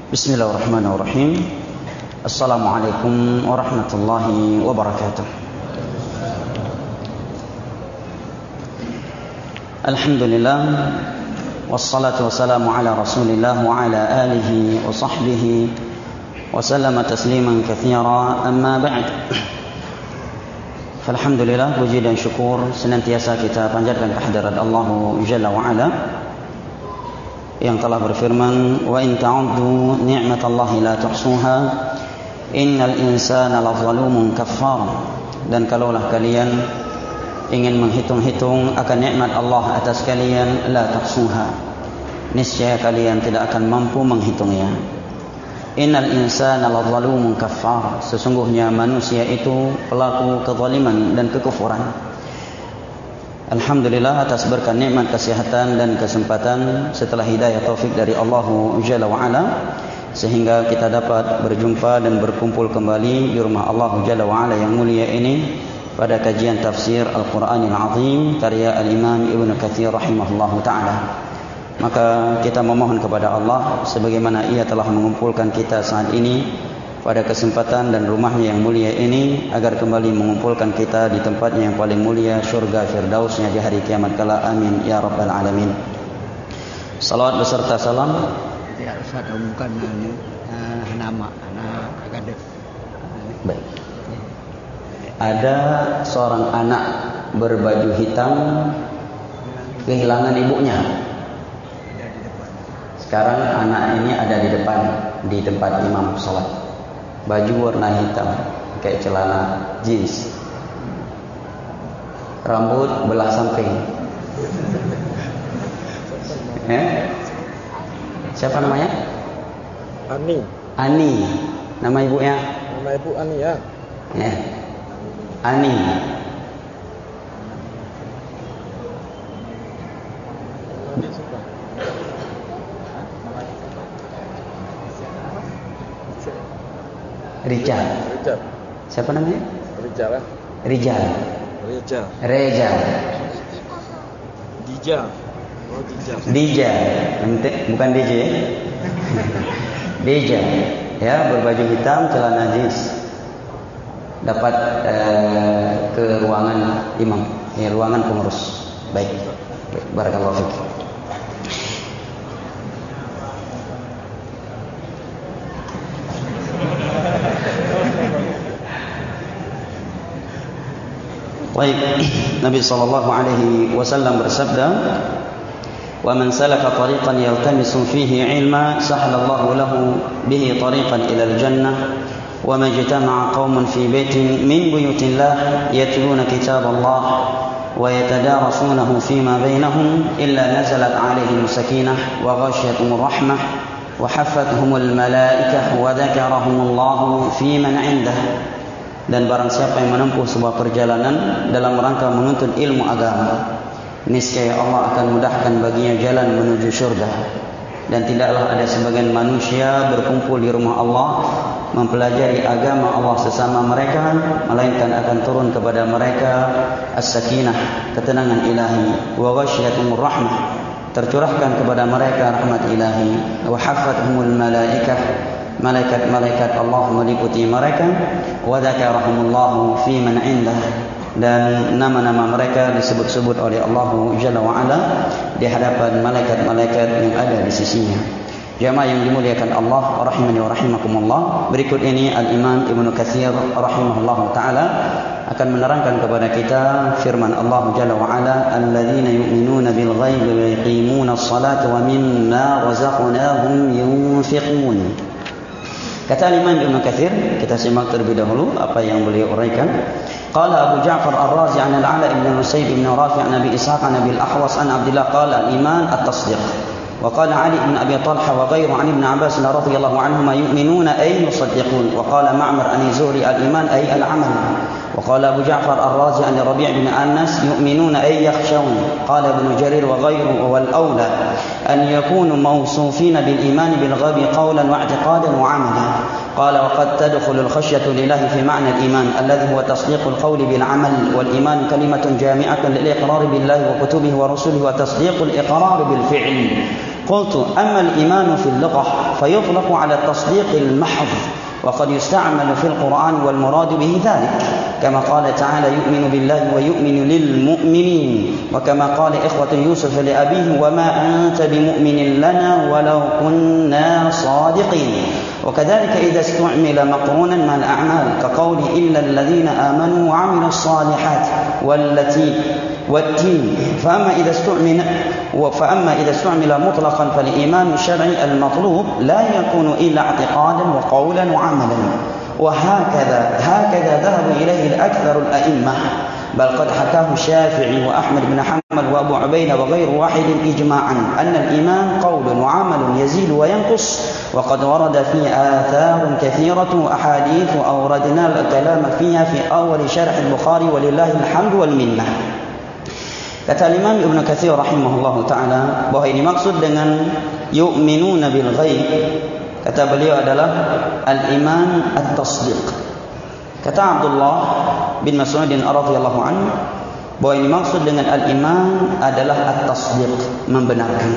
Bismillahirrahmanirrahim. Assalamualaikum warahmatullahi wabarakatuh. Alhamdulillah, wassalatu wassalamu ala Rasulillah wa ala alihi wa sahbihi wa sallama tasliman katsira, amma ba'd. Alhamdulillah, puji dan syukur senantiasa kita panjatkan kehadirat Allah Jalla wa Ala yang telah berfirman, wa in ta'uddu ni'matallahi la tuhsuha innal insana lazalumun kaffar. Dan kalaulah kalian ingin menghitung-hitung akan nikmat Allah atas kalian, la tuhsuha, niscaya kalian tidak akan mampu menghitungnya. Innal insana lazalumun kaffar, sesungguhnya manusia itu pelaku kezaliman dan kekufuran. Alhamdulillah atas berkat nikmat kesehatan dan kesempatan setelah hidayah taufik dari Allah Jalla wa Ala, sehingga kita dapat berjumpa dan berkumpul kembali di rumah Allah Jalla wa Ala yang mulia ini pada kajian tafsir Al-Quranil Azim karya Al-Imam Ibn Katsir rahimahullahu ta'ala. Maka kita memohon kepada Allah, sebagaimana Ia telah mengumpulkan kita saat ini pada kesempatan dan rumahnya yang mulia ini, agar kembali mengumpulkan kita di tempatnya yang paling mulia, syurga firdausnya di hari kiamat kala. Amin ya rabbal alamin. Salawat beserta salam. Ya, saya umumkan nama anak. Baik. Ada seorang anak berbaju hitam kehilangan ibunya. Sekarang anak ini ada di depan, di tempat imam salat. Baju warna hitam, kayak celana jeans, rambut belah samping. Siapa namanya? Ani. Nama ibunya? Nama ibu Ani ya. Ani. Rijal. Siapa namanya? Rijal. Dija. Bukan DJ. Dija. Ya, berbaju hitam, celana jeans. Dapat ke ruangan imam, ruangan pengurus. Baik. Barakallahu fiik. Baik, Nabi sallallahu alaihi wasallam bersabda, "Wa man salaka tariqan yaltamisu fihi 'ilma, sahhalallahu lahu bihi tariqan ila al-jannah, wa ma ijtama'a qaumun fi baitin min buyutillah yatluna kitaballah wa yatadarasunahu fima bainahum illa nazalat 'alaihim sakinah wa ghashiyatuhum rahmah wa haffathumul malaikah wa dzakarahumullahu fi man 'indah." Dan barang siapa yang menempuh sebuah perjalanan dalam rangka menuntut ilmu agama, niscaya Allah akan mudahkan baginya jalan menuju syurga. Dan tidaklah ada sebagian manusia berkumpul di rumah Allah mempelajari agama Allah sesama mereka, melainkan akan turun kepada mereka as-sakinah, ketenangan ilahi, wa ghashiyatuhumur rahmah, tercurahkan kepada mereka rahmat ilahi, wa haffathumul malaikah, malaikat-malaikat Allah meliputi mereka, wa dzakarahumullahu fi man 'indah, dan nama-nama mereka disebut-sebut oleh Allah Jalla wa Ala di hadapan malaikat-malaikat yang ada di sisinya. Jamaah yang dimuliakan Allah rahimani wa rahimakumullah, berikut ini Al-Imam Ibn Katsir rahimahullahu taala akan menerangkan kepada kita firman Allah Jalla wa Ala, alladzina yu'minuna bil ghaibi wa yuqimuna as-salata wa mimma razaqnahum yunfiqun. Kata Imam Ibn Katsir, kita simak terlebih dahulu apa yang beliau uraikan. Qala Abu Ja'far Ar-Razi an Al-Ala ibn Musayyib ibn Rafi' an Abi Ishaq an Abi Al-Ahwas an Abdullah qala al-iman at-tasdiq. Wa qala Ali ibn Abi Talha wa ghayru an Ibn Abbas radhiyallahu anhuma yu'minuna ay yusaddiqun. Wa qala Ma'mar an Zuhri al-iman ay al-amal. وقال أبو جعفر الرازي عن ربيع بن أنس يؤمنون أي يخشون. قال ابن جرير وغيره والأولى أن يكونوا موصوفين بالإيمان بالغيب قولا واعتقادا وعملا. قال وقد تدخل الخشية لله في معنى الإيمان الذي هو تصديق القول بالعمل، والإيمان كلمة جامعة للإقرار بالله وكتبه ورسله وتصديق الإقرار بالفعل. قلت أما الإيمان في اللغة فيطلق على التصديق المحض، وقد يستعمل في القرآن والمراد به ذلك، كما قال تعالى يؤمن بالله ويؤمن للمؤمنين، وكما قال إخوة يوسف لأبيه وما أنت بمؤمن لنا ولو كنا صادقين. وكذلك إذا استعمل مقرونا مع الأعمال كقول إلا الذين آمنوا وعملوا الصالحات والتين. فأما إذا استعمل مطلقا فالإيمان الشرعي المطلوب لا يكون إلا اعتقادا وقولا وعملا. وهكذا ذهب إليه الأكثر الأئمة، بل قد حكاه الشافعي وأحمد بن حنبل وأبو عبيدة وغير واحد إجماعا أن الإيمان قول وعمل يزيد وينقص، وقد ورد فيه آثار كثيرة وأحاديث أوردنا الكلام فيها في أول شرح البخاري ولله الحمد والمنة. Kata Imam Ibn Katsir rahimahullahu ta'ala bahwa ini maksud dengan yu'minuna bil ghaib, kata beliau adalah al-iman at-tasdiq. Kata Abdullah bin Mas'ud radhiyallahu anhu bahwa ini maksud dengan al-iman adalah at-tasdiq, membenarkan.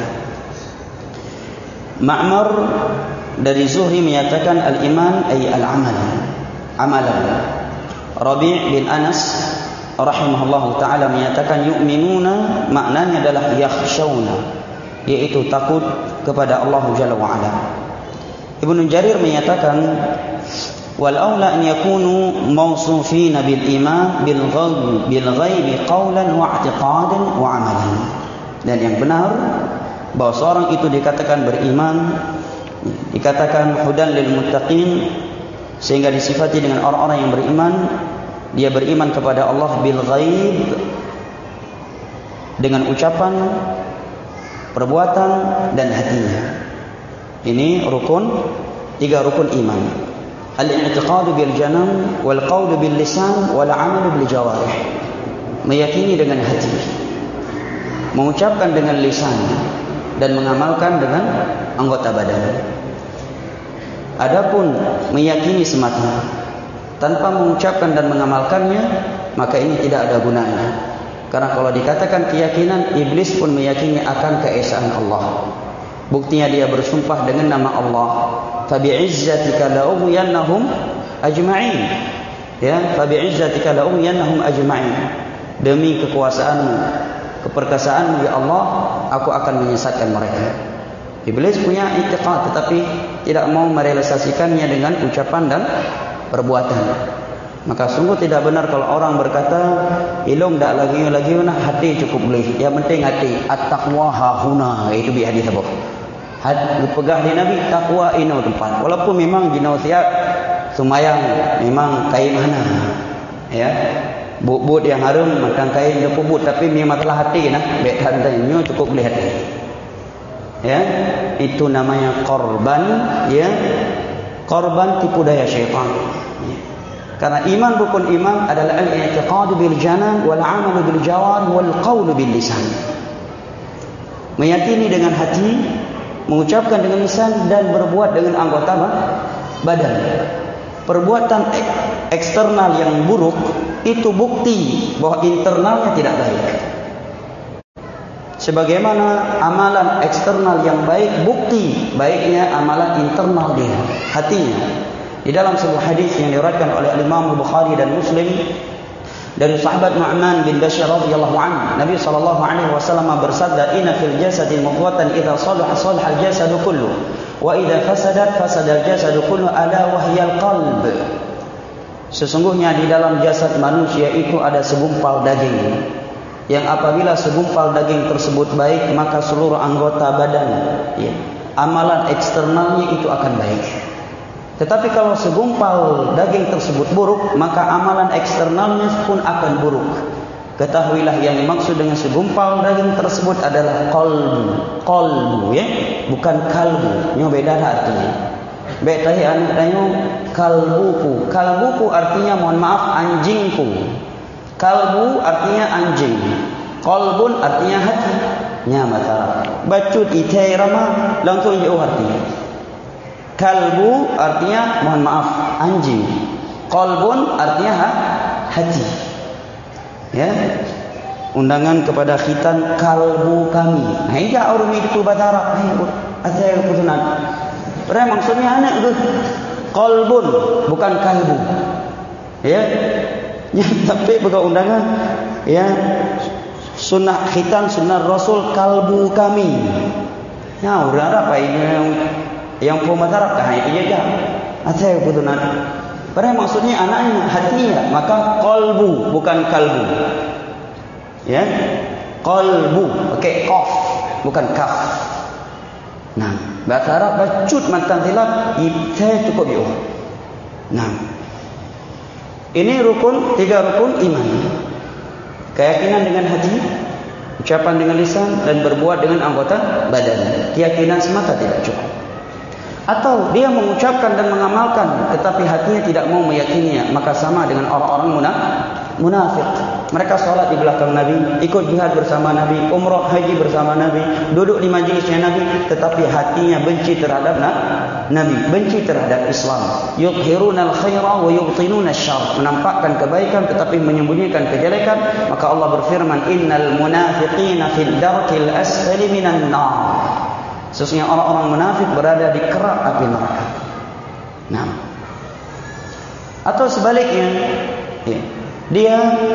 Ma'mar dari Zuhri menyatakan al-iman ay al-amal, amalan. Rabi' bin Anas rahimahullahu ta'ala menyatakan yu'minuna maknanya adalah yakhshawna, yaitu takut kepada Allah Jalla wa'ala. Ibnu Jarir menyatakan wal aula an yakunu mawsufina bil iman bil ghaibi qawlan wa i'tiqadan wa amalan. Dan yang benar bahwa seorang itu dikatakan beriman, dikatakan hudan lil muttaqin, sehingga disifati dengan orang-orang yang beriman. Dia beriman kepada Allah bil ghaib, dengan ucapan, perbuatan dan hatinya. Ini tiga rukun iman. Al-i'tiqadu bil janan, wal qawlu bil lisan, wal amalu bil jawarih. Meyakini dengan hati, mengucapkan dengan lisan, dan mengamalkan dengan anggota badan. Adapun meyakini semata tanpa mengucapkan dan mengamalkannya, maka ini tidak ada gunanya. Karena kalau dikatakan keyakinan, iblis pun meyakini akan keesaan Allah. Buktinya dia bersumpah dengan nama Allah, fabi'izzatika la'ughwiyannahum ajma'in. Ya, fabi'izzatika la'ughwiyannahum ajma'in. Demi kekuasaanmu, keperkasaanmu ya Allah, aku akan menyesatkan mereka. Iblis punya i'tiqad tetapi tidak mau merealisasikannya dengan ucapan dan perbuatan. Maka sungguh tidak benar kalau orang berkata ilmu tak lagi nak hati cukup boleh. Yang penting hati. At-taqwa hahuna, itu bi hadis apa? Pegah di Nabi, takwa ini tempat. Walaupun memang jinau siap semayang memang kain mana. Ya. But yang harum macam kain dia pubut, tapi memang telah hati nah. Baik hatinya cukup boleh hati. Ya. Itu namanya korban, ya. Korban tipu daya syaitan. Karena iman, rukun iman adalah al-i'tiqadu bil janan wal 'amalu bil jawar wal qawlu bil lisan. Meyakini dengan hati, mengucapkan dengan lisan dan berbuat dengan anggota badan. Perbuatan eksternal yang buruk itu bukti bahwa internalnya tidak baik. Sebagaimana amalan eksternal yang baik bukti baiknya amalan internal dia, hatinya. Di dalam sebuah hadis yang diriwayatkan oleh Imam Bukhari dan Muslim dari sahabat Nu'man bin Bashir radhiyallahu anhu, Nabi sallallahu alaihi wasallam bersabda, "Inna fil jasadi mudghatan idza salaha salaha al-jasadu kullu wa idza fasadat fasada al-jasadu kullu ala wa hiya al-qalb." Sesungguhnya di dalam jasad manusia itu ada segumpal daging, yang apabila segumpal daging tersebut baik, maka seluruh anggota badan, ya, amalan eksternalnya itu akan baik. Tetapi kalau segumpal daging tersebut buruk, maka amalan eksternalnya pun akan buruk. Ketahuilah yang dimaksud dengan segumpal daging tersebut adalah qalbu, ya, bukan kalbu. Ini beda artinya. Baik tadi anak tanya kalbuku. Kalbuku artinya mohon maaf anjingku. Kalbu artinya anjing. Qalbun artinya hati. Nya mata. Bacut itai rama langsung jauh artinya. Kalbu artinya mohon maaf anjing. Qalbun artinya hati. Ya. Undangan kepada khitan kalbu kami. Nah, ini orang itu bahasa Arab. Asal kesunan. Padahal maksudnya anak tu qalbun, bukan kalbu. Ya. Tapi pegang undangan ya, sunnah khitan, sunnah Rasul kalbu kami. Ya, orang Arab ini yang pemain Arab kah itu je. Asal betul nak. Padahal maksudnya anaknya, hatinya, maka qalbu bukan kalbu. Ya. Qalbu pakai qaf bukan kaf. Nah, bahasa Arab bacut matan tilap ibtah cukup yo. Nah. Ini rukun, 3 rukun iman. Keyakinan dengan hati, ucapan dengan lisan, dan berbuat dengan anggota badan. Keyakinan semata tidak cukup. Atau dia mengucapkan dan mengamalkan, tetapi hatinya tidak mau meyakininya, maka sama dengan orang-orang munafik. Mereka sholat di belakang Nabi, ikut jihad bersama Nabi, umrah haji bersama Nabi, duduk di majlisnya Nabi, tetapi hatinya benci terhadap Nabi, benci terhadap Islam. Yudhirunal khaira wa yubtinuna syarr, menampakkan kebaikan tetapi menyembunyikan kejelekan. Maka Allah berfirman, innal munafiqina fid darkil asfali minan nar. Sesungguhnya orang-orang munafik berada di kerak api neraka. Nah, atau sebaliknya, ya, dia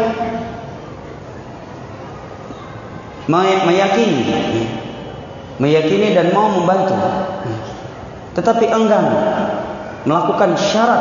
meyakini dan mau membantu, tetapi enggan melakukan syarat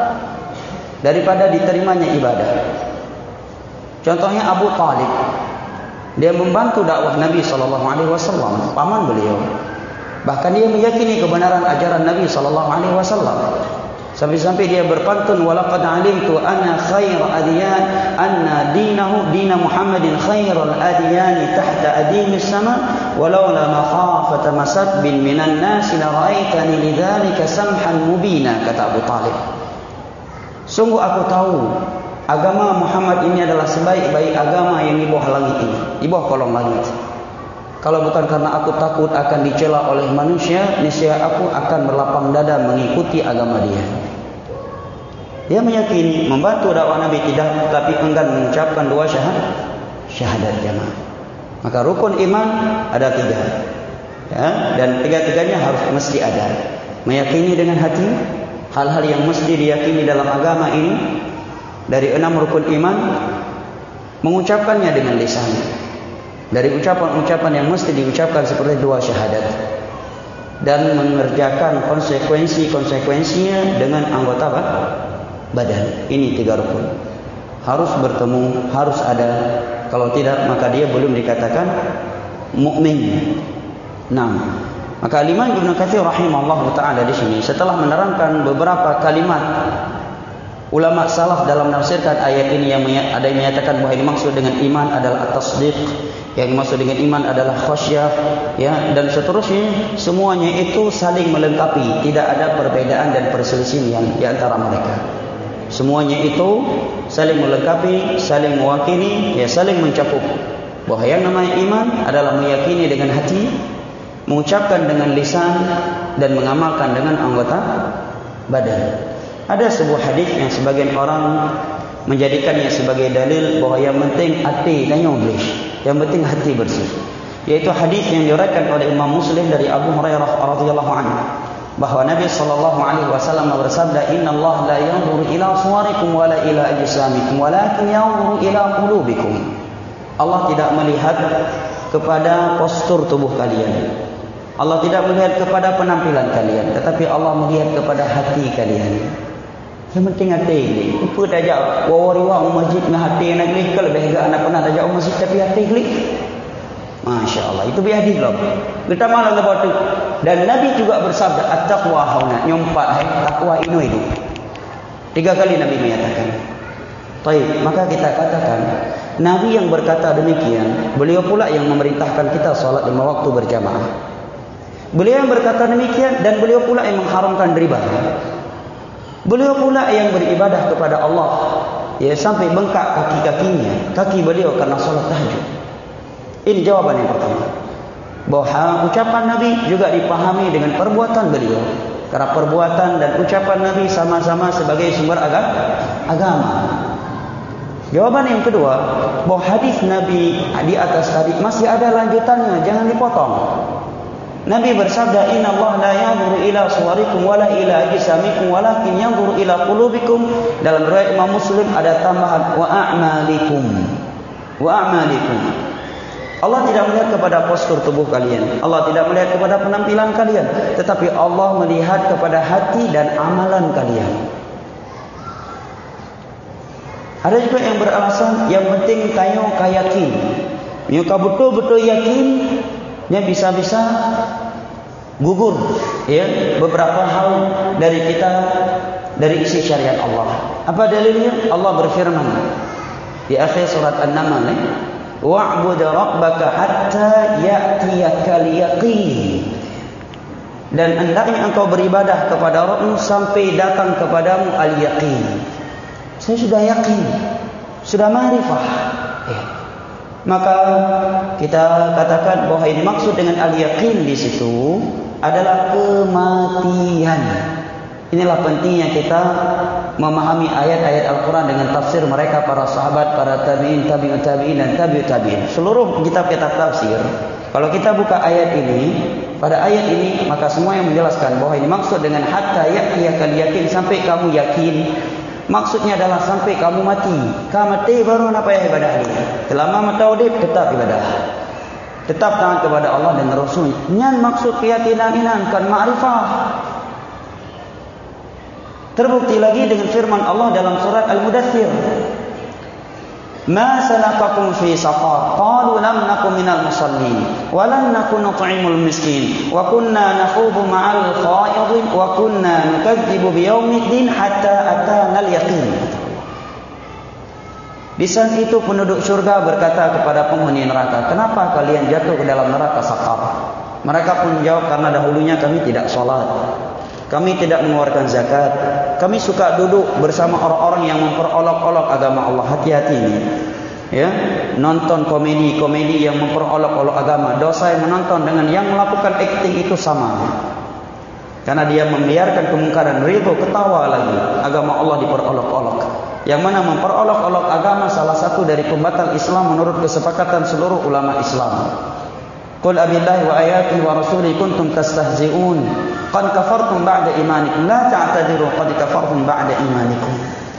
daripada diterimanya ibadah. Contohnya Abu Talib, dia membantu dakwah Nabi SAW, paman beliau. Bahkan dia meyakini kebenaran ajaran Nabi SAW. Sampai-sampai dia berpantun, walaqad alimtu anna khair adyan anna dinahu dina Muhammadin khairul adyan tahta adimis sama walaula makhafata masabin minan nas la ra'aitani lidzalika samhan mubina, kata Abu Talib. Sungguh aku tahu agama Muhammad ini adalah sebaik-baik agama yang di bawah langit ini, di bawah kolong langit. Kalau bukan karena aku takut akan dicela oleh manusia, niscaya aku akan berlapang dada mengikuti agama dia. Dia meyakini membantu dakwah Nabi tidak, tapi enggan mengucapkan 2 syahadat jamaah. Maka rukun iman ada 3. Ya, dan 3-tiganya harus mesti ada. Meyakini dengan hati hal-hal yang mesti diyakini dalam agama ini dari 6 rukun iman, mengucapkannya dengan lisan. Dari ucapan-ucapan yang mesti diucapkan seperti 2 syahadat, dan mengerjakan konsekuensinya dengan anggota badan. Ini 3 rukun. Harus bertemu, harus ada. Kalau tidak, maka dia belum dikatakan mukmin. Nah, maka Imam Ibnu Katsir rahimahullah taala di sini setelah menerangkan beberapa kalimat ulama salaf dalam menafsirkan ayat ini, yang ada yang menyatakan bahwa ini maksud dengan iman adalah at-tasdiq, yang dimaksud dengan iman adalah khasyah, ya, dan seterusnya. Semuanya itu saling melengkapi, tidak ada perbedaan dan perselisihan di antara mereka. Semuanya itu saling melengkapi, saling mewakili, ya, saling mencakup. Bahwa yang namanya iman adalah meyakini dengan hati, mengucapkan dengan lisan, dan mengamalkan dengan anggota badan. Ada sebuah hadis yang sebagian orang menjadikannya sebagai dalil bahwa yang penting hati dan nyoblis, yang penting hati bersih. Yaitu hadis yang diriwayatkan oleh Imam Muslim dari Abu Hurairah radhiyallahu anhu, bahwa Nabi sallallahu alaihi wasallam bersabda, "Innallaha la yanzuru ila suwarikum wala ila ajsamikum, walakin yanzuru ila qulubikum." Allah tidak melihat kepada postur tubuh kalian. Allah tidak melihat kepada penampilan kalian, tetapi Allah melihat kepada hati kalian. Yang penting hati ni. Apa tajak wawariwa masjid dengan hati nak klik, kalau lebih agak anak pernah tajak masjid tapi hati klik. Masya Allah, itu biadil lah. Kita malah lepas tu. Dan Nabi juga bersabda, at-taqwa hauna, nyompat takwa itu. 3 kali Nabi menyatakan. Baik, maka kita katakan Nabi yang berkata demikian, beliau pula yang memerintahkan kita salat 5 waktu berjamaah. Beliau yang berkata demikian, dan beliau pula yang mengharamkan riba. Beliau pula yang beribadah kepada Allah, ya, sampai bengkak kaki-kakinya, kaki beliau karena salat tahajud. Ini jawaban yang pertama. Bahwa ucapan Nabi juga dipahami dengan perbuatan beliau, karena perbuatan dan ucapan Nabi sama-sama sebagai sumber agama. Jawaban yang kedua, bahwa hadis Nabi di atas tadi masih ada lanjutannya, jangan dipotong. Nabi bersabda, "Inna Allah la yanzuru ila suwarikum wala ila ajsamikum walakin yanzuru ila qulubikum." Dalam riwayat Imam Muslim ada tambahan wa a'malikum. Wa a'malikum. Allah tidak melihat kepada postur tubuh kalian. Allah tidak melihat kepada penampilan kalian, tetapi Allah melihat kepada hati dan amalan kalian. Ada juga yang beralasan yang penting tayo kayakin. Nyuka betul-betul yakin, dia bisa-bisa gugur ya beberapa hal dari kita dari isi syariat Allah. Apa dalilnya? Allah berfirman di akhir surat An-Naml, wa'bud rabbaka hatta ya'tiyakal yaqin. Dan hendaknya engkau beribadah kepada Rabbmu sampai datang kepadamu al-yaqin. Saya sudah yakin, sudah ma'rifah. Maka kita katakan bahwa ini maksud dengan al-yaqin di situ adalah kematian. Inilah pentingnya kita memahami ayat-ayat Al-Quran dengan tafsir mereka para sahabat, para tabi'in, tabi'ut tabi'in dan tabi'ut tabi'in. Seluruh kitab-kitab tafsir, kalau kita buka ayat ini, pada ayat ini maka semua yang menjelaskan bahwa ini maksud dengan hatta ya'tiyakal yaqin, sampai kamu yakin. Maksudnya adalah sampai kamu mati. Kamu mati baru apa yang ibadah ini. Selama mata udip tetap ibadah. Tetap taat kepada Allah dan Rasul. Nyan maksud keyakinan inan kan ma'rifah. Terbukti lagi dengan firman Allah dalam surat Al-Mudaththir. Ma salakakum fi saqar? Qalu lam nakum minal musallin wa lam nakun nut'imul miskin wa kunna nakhudu ma'al khaidin wa kunna nukadzibu biyaumiddin hatta atana al-yaqin. Di saat itu penduduk surga berkata kepada penghuni neraka, "Kenapa kalian jatuh ke dalam neraka saqar?" Mereka pun menjawab, "Karena dahulunya kami tidak salat, kami tidak mengeluarkan zakat, kami suka duduk bersama orang-orang yang memperolok-olok agama Allah." Hati-hati ini, ya, nonton komedi yang memperolok-olok agama. Dosa yang menonton dengan yang melakukan akting itu sama, karena dia membiarkan kemungkaran, ridho, ketawa lagi. Agama Allah diperolok-olok. Yang mana memperolok-olok agama salah satu dari pembatal Islam menurut kesepakatan seluruh ulama Islam. Qul abillahi wa ayatihi wa rasulihi kuntum tastahzi'un qad kafartum ba'da imanikum la ta'tadiru qad kafartum ba'da imanikum.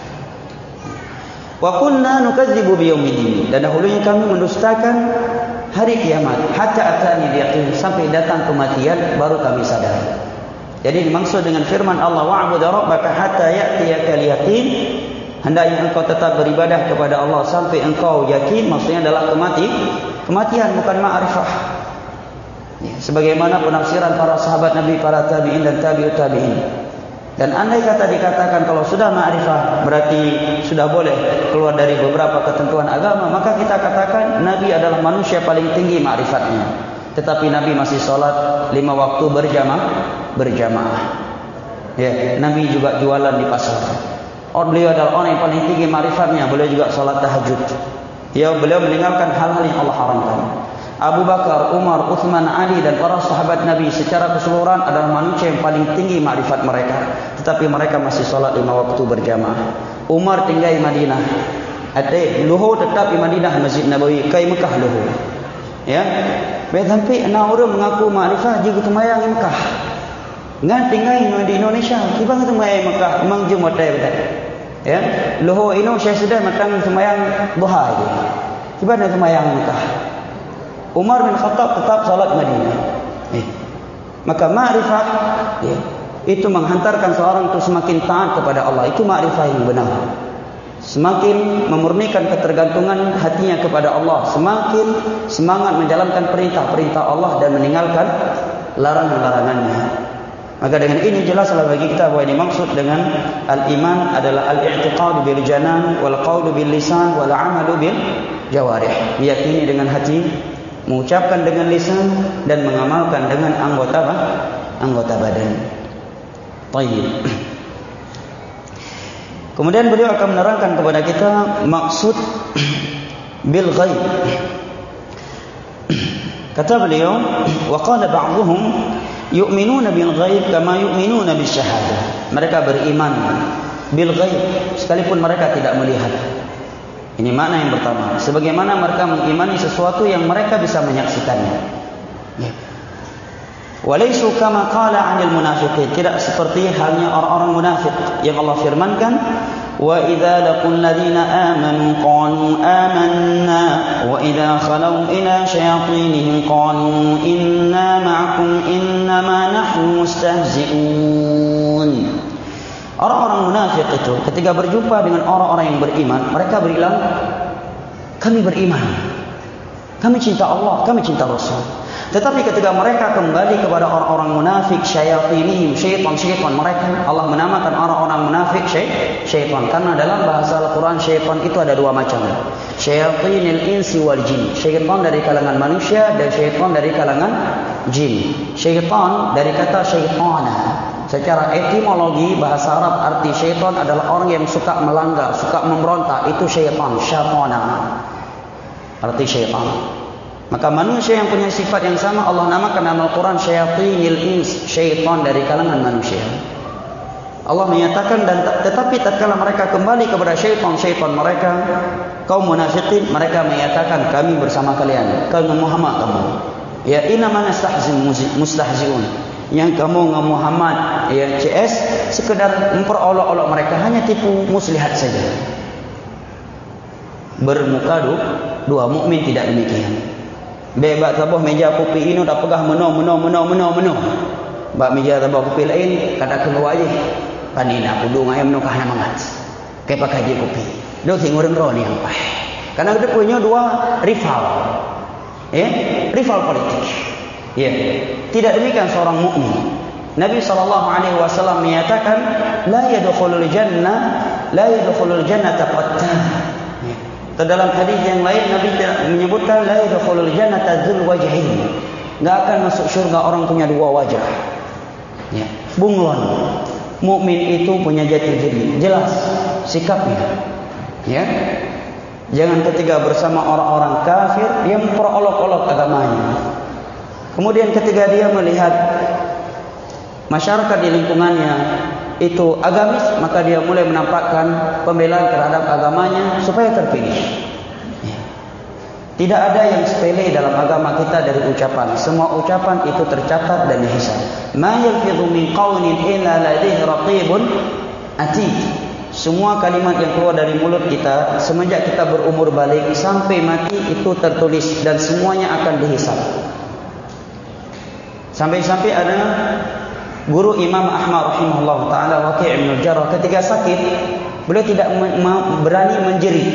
Wa kunna nukadzibu biyaumiddin. Dan dahulunya kami mendustakan hari kiamat. Hatta atani yaqin, sampai datang kematian baru kami sadar. Jadi dimaksud dengan firman Allah, wa'bud rabbaka hatta ya'tiyakal yaqin. Hendaknya engkau tetap beribadah kepada Allah sampai engkau yakin. Maksudnya adalah kematian, bukan ma'rifah. Sebagaimana penafsiran para sahabat Nabi, para tabi'in dan tabi'ut tabi'in. Dan andai kata dikatakan kalau sudah ma'rifah berarti sudah boleh keluar dari beberapa ketentuan agama, maka kita katakan Nabi adalah manusia paling tinggi ma'rifatnya. Tetapi Nabi masih sholat 5 waktu berjamaah. Ya, Nabi juga jualan di pasar. Beliau adalah orang yang paling tinggi ma'rifatnya. Beliau juga sholat tahajud. Ya, beliau meninggalkan hal-hal yang Allah haramkan. Abu Bakar, Umar, Uthman, Ali dan para sahabat Nabi secara keseluruhan adalah manusia yang paling tinggi makrifat mereka. Tetapi mereka masih solat 5 waktu berjamaah. Umar tinggal di Madinah. Luhur tetap di Madinah, Masjid Nabawi. Kai Mekah luhur. Ya. Sampai ana orang mengaku makrifat juga temayang di Mekah. Ngan tinggal di Indonesia. Kibang temayang di Mekah, memang Jumat betul. Ya. Luhur ini saya sudah matang temayang duha itu. Kibang temayang di Mekah. Umar bin Khattab tetap salat Madinah. Maka ma'rifat itu menghantarkan seorang itu semakin taat kepada Allah. Itu ma'rifat yang benar. Semakin memurnikan ketergantungan hatinya kepada Allah, semakin semangat menjalankan perintah-perintah Allah dan meninggalkan larangan-larangannya. Maka dengan ini jelaslah bagi kita bahwa ini maksud dengan al-iman adalah al-i'tiqad bil janan wal qaul bil lisan wal amalu bil jawarih. Meyakini dengan hati, mengucapkan dengan lisan dan mengamalkan dengan anggota badan. Baik. Kemudian beliau akan menerangkan kepada kita maksud bil ghaib. Kata beliau, wa qala ba'dhum yu'minuna bil ghaib kama yu'minuna bis syahadah. Mereka beriman bil ghaib sekalipun mereka tidak melihat. Ini makna yang pertama. Sebagaimana mereka mengimani sesuatu yang mereka bisa menyaksikannya. Ya. Walaisu kama qala 'anil munafiqin, tidak seperti halnya orang-orang munafik yang Allah firmankan, wa idza laqul ladzina amanu qalu amanna wa idza khalau ila syayatinihim qalu inna ma'akum innama nahnu mustahzi'un. Orang-orang munafik itu ketika berjumpa dengan orang-orang yang beriman, mereka bilang, kami beriman, kami cinta Allah, kami cinta Rasul. Tetapi ketika mereka kembali kepada orang-orang munafik, syayatinihim, syaitan mereka, Allah menamakan orang-orang munafik syaitan. Karena dalam bahasa Al-Quran, syaitan itu ada dua macam. Syayatinil insi wal jin. Syaitan dari kalangan manusia dan syaitan dari kalangan jin. Syaitan dari kata syaitana. Secara etimologi bahasa Arab, arti syaitan adalah orang yang suka melanggar, suka memberontak. Itu syaitan, syaitana. Arti syaitan. Maka manusia yang punya sifat yang sama Allah namakan dalam Al-Quran syayatinil ins, syaitan dari kalangan manusia. Allah menyatakan, dan tetapi tatkala mereka kembali kepada syaitan mereka, kaum munafikin, mereka menyatakan kami bersama kalian, kami Muhammad kamu. Ya innama mustahziun. Yang kamu Muhammad ya CS sekedar memperolok-olok mereka, hanya tipu muslihat saja. Bermuka dua, mukmin tidak demikian. Bebak tabah meja kopi ini dah pegah meno. Bak meja tabah kopi lain kada keluar aje. Panina kudu ngai meno kah mangat. Ke pakai je kopi. Do sing urang ro ni ampai. Karena dia punya dua rival. Rival politik. Ya. Tidak demikian seorang mukmin. Nabi SAW menyatakan la yadkhulul jannata qattan. Dalam hadis yang lain Nabi menyebutkan la yadkhulul jannata dzul wajhain. Enggak akan masuk syurga orang punya dua wajah. Ya, bunglon. Mukmin itu punya jati diri, jelas sikapnya. Ya. Jangan ketika bersama orang-orang kafir dia memperolok-olok agamanya. Kemudian ketika dia melihat masyarakat di lingkungannya itu agamis, maka dia mulai menampakkan pembelaan terhadap agamanya supaya terpilih. Tidak ada yang sepele dalam agama kita dari ucapan. Semua ucapan itu tercatat dan dihisab. Ma yalfidhu min qawlin illa ladayhi raqibun atid. Semua kalimat yang keluar dari mulut kita semenjak kita berumur balik sampai mati itu tertulis dan semuanya akan dihisab. Sampai-sampai ada guru Imam Ahmad rahimahullah ta'ala Waqi' bin Jarrah ketika sakit, beliau tidak berani menjerit.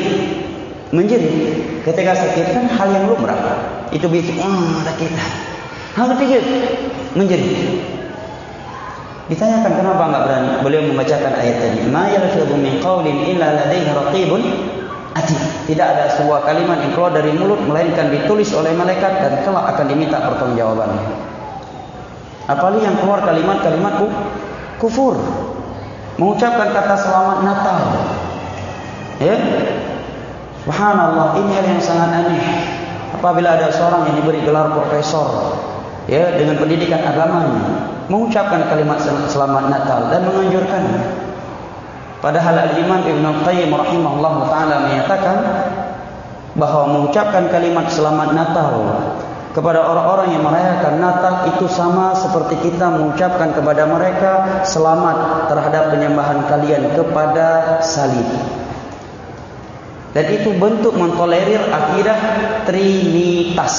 Ketika sakit kan hal yang lumrah. Itu biasa, sakit. Hal ketiga, menjerit. Ditanyakan kenapa enggak berani? Beliau membacakan ayat tadi. Ma yalfidhu min qawlin illa ladayhi raqibun atid. Tidak ada sebuah kalimat yang keluar dari mulut melainkan ditulis oleh malaikat dan kelak akan diminta pertanggungjawaban. Apalagi yang keluar kalimat-kalimat kufur, mengucapkan kata selamat Natal. Ya, subhanallah, ini hal yang sangat aneh. Apabila ada seorang yang diberi gelar profesor, ya, dengan pendidikan agamanya, mengucapkan kalimat selamat Natal dan menganjurkannya. Padahal Al-Imam Ibn Qayyim rahimahullah ta'ala menyatakan bahawa mengucapkan kalimat selamat Natal kepada orang-orang yang merayakan Natal itu sama seperti kita mengucapkan kepada mereka selamat terhadap penyembahan kalian kepada salib. Dan itu bentuk mentolerir akidah Trinitas.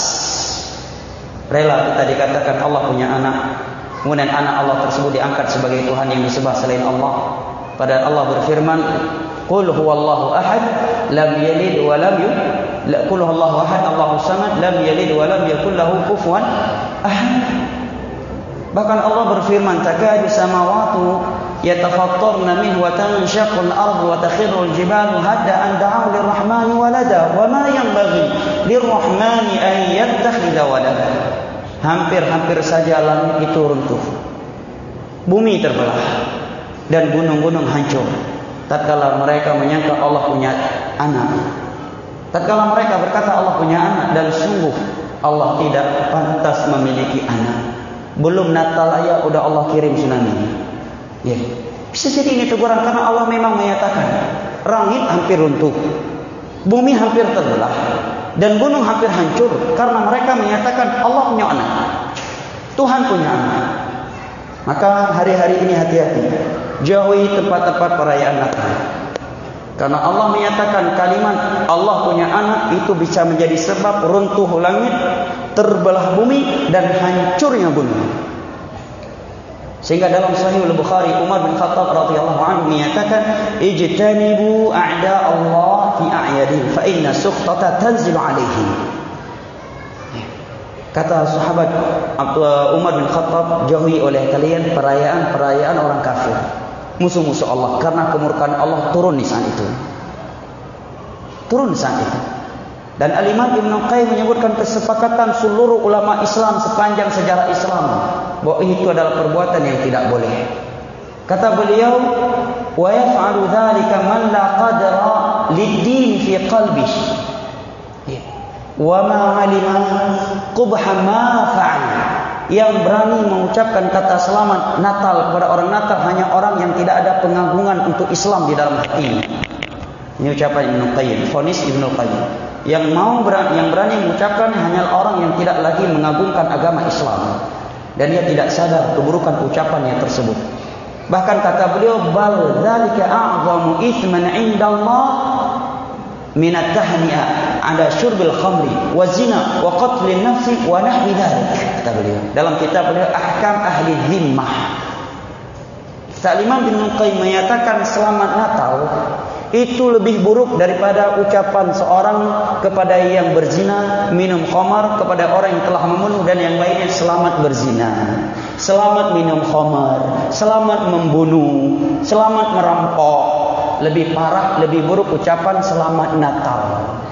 Rela kita dikatakan Allah punya anak, kemudian anak Allah tersebut diangkat sebagai Tuhan yang disembah selain Allah. Padahal Allah berfirman, Qul huwallahu ahad, lam yalid wa lam yulad. Qul huwallahu ahad, Allahus samad, lam yalid wa lam yakul lahu kufuwan ahad. Bahkan Allah berfirman, takadu samawatu yatafattarna minhu wa tanshaqqu al-ardu wa takhirru al-jibalu hadda an da'u lir-rahmani walada wa ma yanbaghi lir-rahmani an yattakhidha walada. Hampir-hampir saja langit itu runtuh, bumi terbelah, dan gunung-gunung hancur tatkala mereka menyangka Allah punya anak. Tatkala mereka berkata Allah punya anak, dan sungguh Allah tidak pantas memiliki anak. Belum Natal aja udah Allah kirim tsunami. Ya. Bisa jadi ini teguran karena Allah memang menyatakan langit hampir runtuh, bumi hampir terbelah, dan gunung hampir hancur karena mereka menyatakan Allah punya anak. Tuhan punya anak. Maka hari-hari ini hati-hati, jauhi tempat-tempat perayaan Natal. Karena Allah menyatakan kalimat Allah punya anak itu bisa menjadi sebab runtuh langit, terbelah bumi, dan hancurnya bumi. Sehingga dalam Sahih Al-Bukhari, Umar bin Khattab radhiyallahu anhu menyatakan, ijtanibu a'da Allah fi a'yadihim fa inna sukhtata tanzilu alaihim. Kata sahabat Umar bin Khattab, jauhi oleh kalian perayaan-perayaan orang kafir, musuh-musuh Allah, karena kemurkaan Allah turun di saat itu. Turun di saat itu. Dan Al-Imam Ibnu Qayyim menyebutkan kesepakatan seluruh ulama Islam sepanjang sejarah Islam bahwa itu adalah perbuatan yang tidak boleh. Kata beliau, wa yaf'alu dzalika man la qadra lid-din fi qalbihi wa ma 'alima qubha ma fa'al. Yang berani mengucapkan kata selamat Natal kepada orang Natal hanya orang yang tidak ada pengagungan untuk Islam di dalam hatinya. Ini ucapan Ibnu Qayyim, vonis Ibnu Qayyim. Yang berani mengucapkan hanyalah orang yang tidak lagi mengagungkan agama Islam dan dia tidak sadar keburukan ucapannya tersebut. Bahkan kata beliau, bal dzalika a'zamu itsman 'indallah min at-tahni'ah 'ala syurbil khamri wa zina wa qatlin nafsi wa nahwi dzalik. Kata beliau dalam kitab beliau Ahkam Ahli Dhimmah. Imam Ibnu Qayyim menyatakan selamat Natal itu lebih buruk daripada ucapan seorang kepada yang berzina, minum khamar, kepada orang yang telah membunuh dan yang lainnya. Selamat berzina, selamat minum khamar, selamat membunuh, selamat merampok. Lebih parah, lebih buruk ucapan selamat Natal.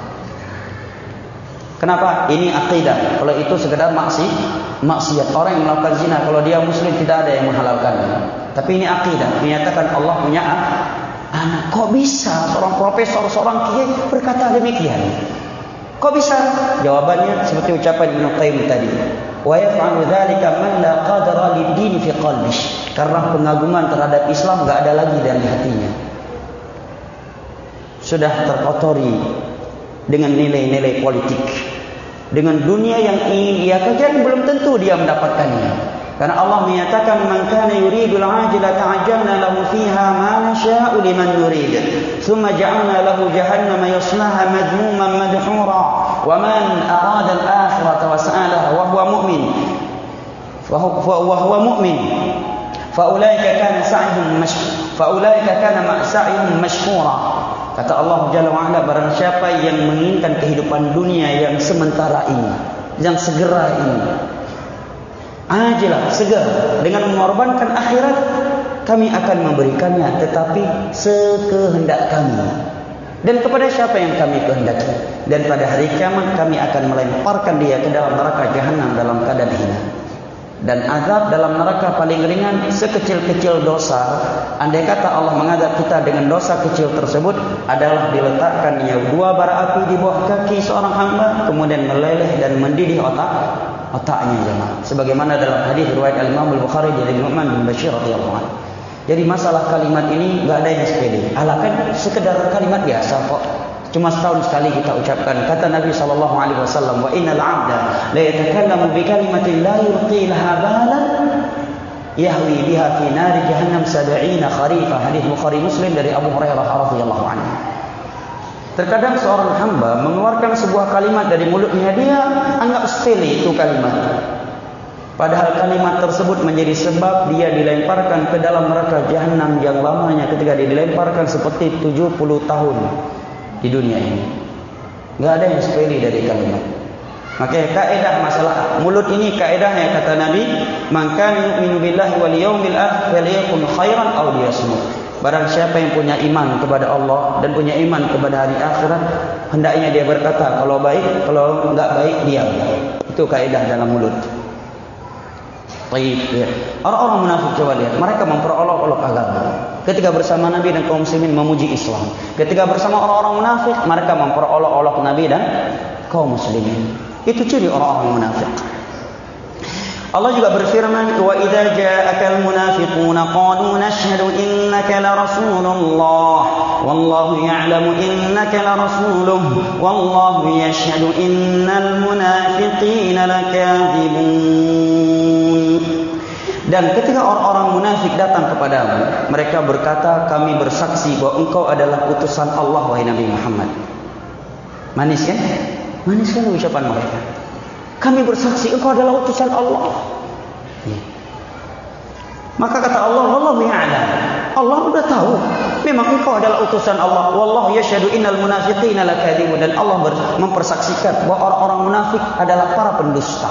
Kenapa? Ini akidah. Kalau itu sekedar maksiat. Orang yang melakukan zina, kalau dia muslim tidak ada yang menghalalkannya. Tapi ini akidah, menyatakan Allah punya anak. Kok bisa seorang profesor, seorang kiai berkata demikian? Kok bisa? Jawabannya seperti ucapan Ibnu Qayyim tadi. Wa yaf'alu dzalika man la qadara lid-din fi qalbihi. Karena pengagungan terhadap Islam enggak ada lagi dari hatinya. Sudah terkotori dengan nilai-nilai politik, dengan dunia yang ingin ia kejar, belum tentu dia mendapatkannya. Karena Allah menyatakan, man kana yuridul ajilata ajjalna lahu fiha ma nasha'u liman yurid thumma ja'alna lahu jahannama yaslaha madhmuman madhura wa man arada al-akhirata wa sa'alaha wa huwa mu'min fa ulaika kana sa'yuhum mashkura. Kata Allah Jalla wa Ala, barang siapa yang menginginkan kehidupan dunia yang sementara ini, yang segera ini, ajilah, segera, dengan mengorbankan akhirat, kami akan memberikannya, tetapi sekehendak kami. Dan kepada siapa yang kami kehendaki. Dan pada hari kiamat kami akan melemparkan dia ke dalam neraka jahanam dalam keadaan hina. Dan azab dalam neraka paling ringan sekecil-kecil dosa. Andai kata Allah mengadab kita dengan dosa kecil tersebut adalah diletakkannya 2 bara api di bawah kaki seorang hamba, kemudian meleleh dan mendidih otaknya jemaah. Sebagaimana dalam hadis riwayat Al-Imam Al-Bukhari dari Nu'man bin Bashir radhiyallahu anhu. Jadi masalah kalimat ini enggak ada yang sepele. Alah kan sekedar kalimat biasa kok. Cuma setahun sekali kita ucapkan. Kata Nabi SAW, wa innal 'abda la yatakallamu bi kalimatin la yulqi laha balan yahwi biha fi nari jahannam 70 kharifah. Hadis Bukhari Muslim dari Abu Hurairah radhiyallahu anhu. Terkadang seorang hamba mengeluarkan sebuah kalimat dari mulutnya, dia anggap sepele itu kalimat. Padahal kalimat tersebut menjadi sebab dia dilemparkan ke dalam neraka jahanam yang lamanya ketika dia dilemparkan seperti 70 tahun di dunia ini. Enggak ada yang sepele dari kalimat. Maka kaidah masalah mulut ini, kaidahnya kata Nabi, man kana yu'minu billahi wal yawmil akhir falyakun khairan aw liyasmut. Barang siapa yang punya iman kepada Allah dan punya iman kepada hari akhirat, hendaknya dia berkata kalau baik, kalau enggak baik diam. Itu kaidah dalam mulut. Baik, ya. Orang-orang munafik coba lihat, mereka memperolok-olok agama. Ketika bersama Nabi dan kaum muslimin memuji Islam. Ketika bersama orang-orang munafik, mereka memperolok-olok Nabi dan kaum muslimin. Itu ciri orang-orang munafik. Allah juga berfirman, wa idza ja'akal munafiquna qalu nashhadu innaka la rasulullah wallahu ya'lamu innaka larasuluh wallahu yashhadu innal munafiqina lakadzibun. Dan ketika orang-orang munafik datang kepadamu, mereka berkata, kami bersaksi bahwa engkau adalah utusan Allah, wahai Nabi Muhammad. Manis kan? Manis kan ucapan mereka. Kami bersaksi engkau adalah utusan Allah. Maka kata Allah, wallahu ya'lam. Allah sudah tahu memang engkau adalah utusan Allah. Wallahu yashhadu innal munafiqina lakadzibun. Dan Allah mempersaksikan bahwa orang-orang munafik adalah para pendusta.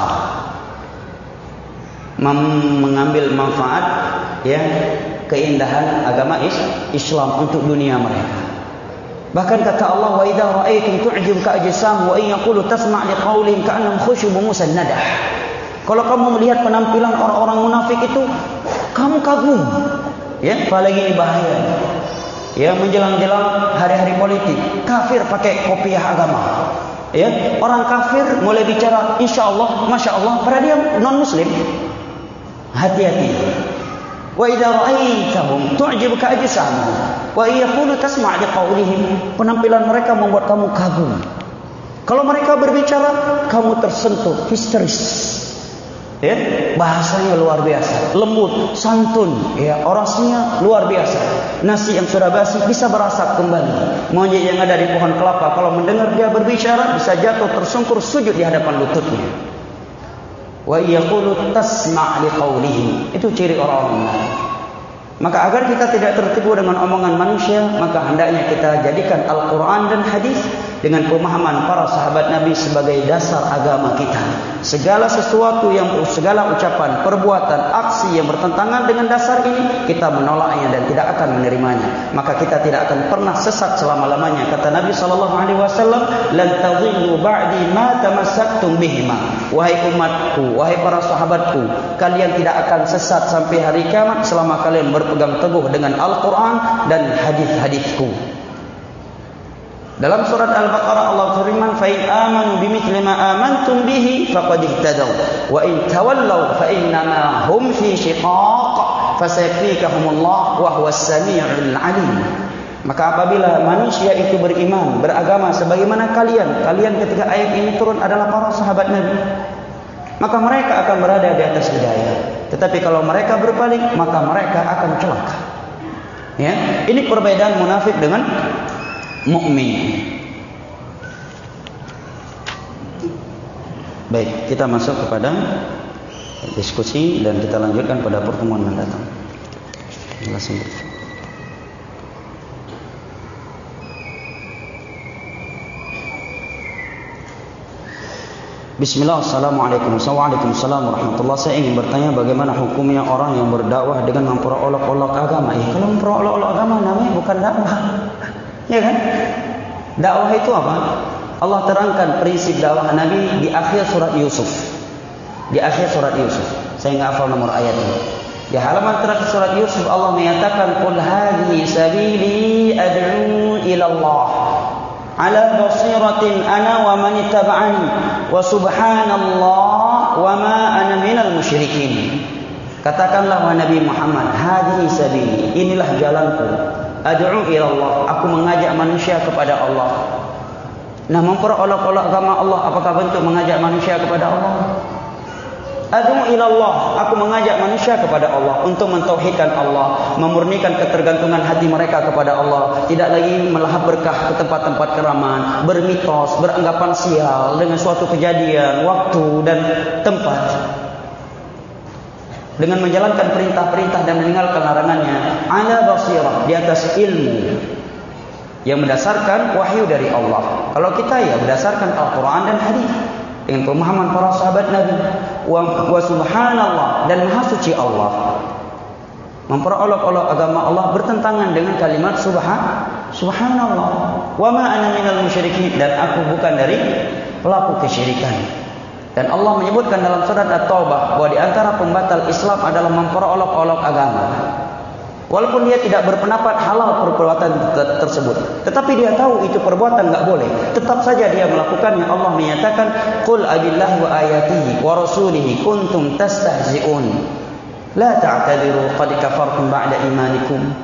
Mengambil manfaat ya keindahan agama Islam untuk dunia mereka. Bahkan kata Allah, wa idza ra'aytum tu'jibuka ajsam wa in yaqulu tasma' liqaulihim ka'annahum khushubun musannadah. Kalau kamu melihat penampilan orang-orang munafik itu, kamu kagum. Ya, apalagi ini bahaya. Ya, menjelang-jelang hari-hari politik, kafir pakai kopiah agama. Ya, orang kafir mulai bicara insyaallah, masyaallah, padahal dia non muslim. Hati-hati. Wa idza ra'aitahum tu'jibuka ajsamuhum wa yaqulu tasma' liqaulihim. Penampilan mereka membuat kamu kagum. Kalau mereka berbicara, kamu tersentuh, histeris. Ya, bahasanya luar biasa, lembut, santun, ya, orasinya luar biasa. Nasi yang sudah basi bisa berasap kembali. Monyet yang ada di pohon kelapa kalau mendengar dia berbicara bisa jatuh tersungkur sujud di hadapan lututnya. Wa yaqulu tasma' liqaulihim. Itu ciri orang-orang munafik. Maka agar kita tidak tertipu dengan omongan manusia, maka hendaknya kita jadikan Al-Quran dan hadis dengan pemahaman para sahabat Nabi sebagai dasar agama kita. Segala sesuatu segala ucapan, perbuatan, aksi yang bertentangan dengan dasar ini, kita menolaknya dan tidak akan menerimanya. Maka kita tidak akan pernah sesat selama-lamanya. Kata Nabi SAW, lan tadhillu ba'di ma tamassaktum bihima. Wahai umatku, wahai para sahabatku, kalian tidak akan sesat sampai hari kiamat selama kalian berpegang teguh dengan Al-Quran dan hadis-hadisku. Dalam surat Al-Baqarah Allah firman, "Fa in amanu bimithli ma amantum bihi faqad ihtadaw wa in tawallaw fa innama hum fi shiqaq fasayakfikahumullah wa huwas samiul alim." Maka apabila manusia itu beriman, beragama sebagaimana kalian ketika ayat ini turun adalah para sahabat Nabi, maka mereka akan berada di atas hidayah. Tetapi kalau mereka berpaling, maka mereka akan celaka. Ya, ini perbedaan munafik dengan mukmin. Baik, kita masuk kepada diskusi dan kita lanjutkan pada pertemuan mendatang. Terima kasih. Bismillah, assalamualaikum warahmatullahi. Saya ingin bertanya bagaimana hukumnya orang yang berdakwah dengan memperolok-olok agama. Kalau memperolok-olok agama namanya bukan dakwah. Ya kan? Dakwah itu apa? Allah terangkan prinsip dakwah Nabi di akhir surat Yusuf. Di akhir surat Yusuf. Saya enggak hafal nomor ayatnya. Di halaman terakhir surat Yusuf Allah menyatakan, "Qul hadhihi sabili ad'u ila Allah ala basiratin ana wa man ittaba'ani wa subhanallah wa ma ana minal musyrikin." Katakanlah wahai Nabi Muhammad, hadhihi sabili, inilah jalanku. Ad'u ila Allah, aku mengajak manusia kepada Allah. Nah, memperolok-olok agama Allah apakah bentuk mengajak manusia kepada Allah? Ad'u ila Allah, aku mengajak manusia kepada Allah untuk mentauhidkan Allah, memurnikan ketergantungan hati mereka kepada Allah, tidak lagi melahap berkah ke tempat-tempat keramat, bermitos, beranggapan sial dengan suatu kejadian, waktu dan tempat. Dengan menjalankan perintah-perintah dan meninggalkan larangannya, ala basirah, di atas ilmu yang berdasarkan wahyu dari Allah. Kalau kita ya berdasarkan Al-Quran dan hadis dengan pemahaman para sahabat Nabi. Wa subhanallah, dan maha suci Allah. Memperolok-olok agama Allah bertentangan dengan kalimat subhanallah. Wa ma ana minal musyrikin, dan aku bukan dari pelaku kesyirikan. Dan Allah menyebutkan dalam surat At-Taubah bahwa di antara pembatal Islam adalah memperolok-olok agama. Walaupun dia tidak berpendapat halal perbuatan tersebut, tetapi dia tahu itu perbuatan enggak boleh, tetap saja dia melakukannya. Allah menyatakan, "Qul abillahi wa ayatihi wa rasulihi kuntum tastahzi'un la ta'tadiru qad kafartum ba'da imanikum."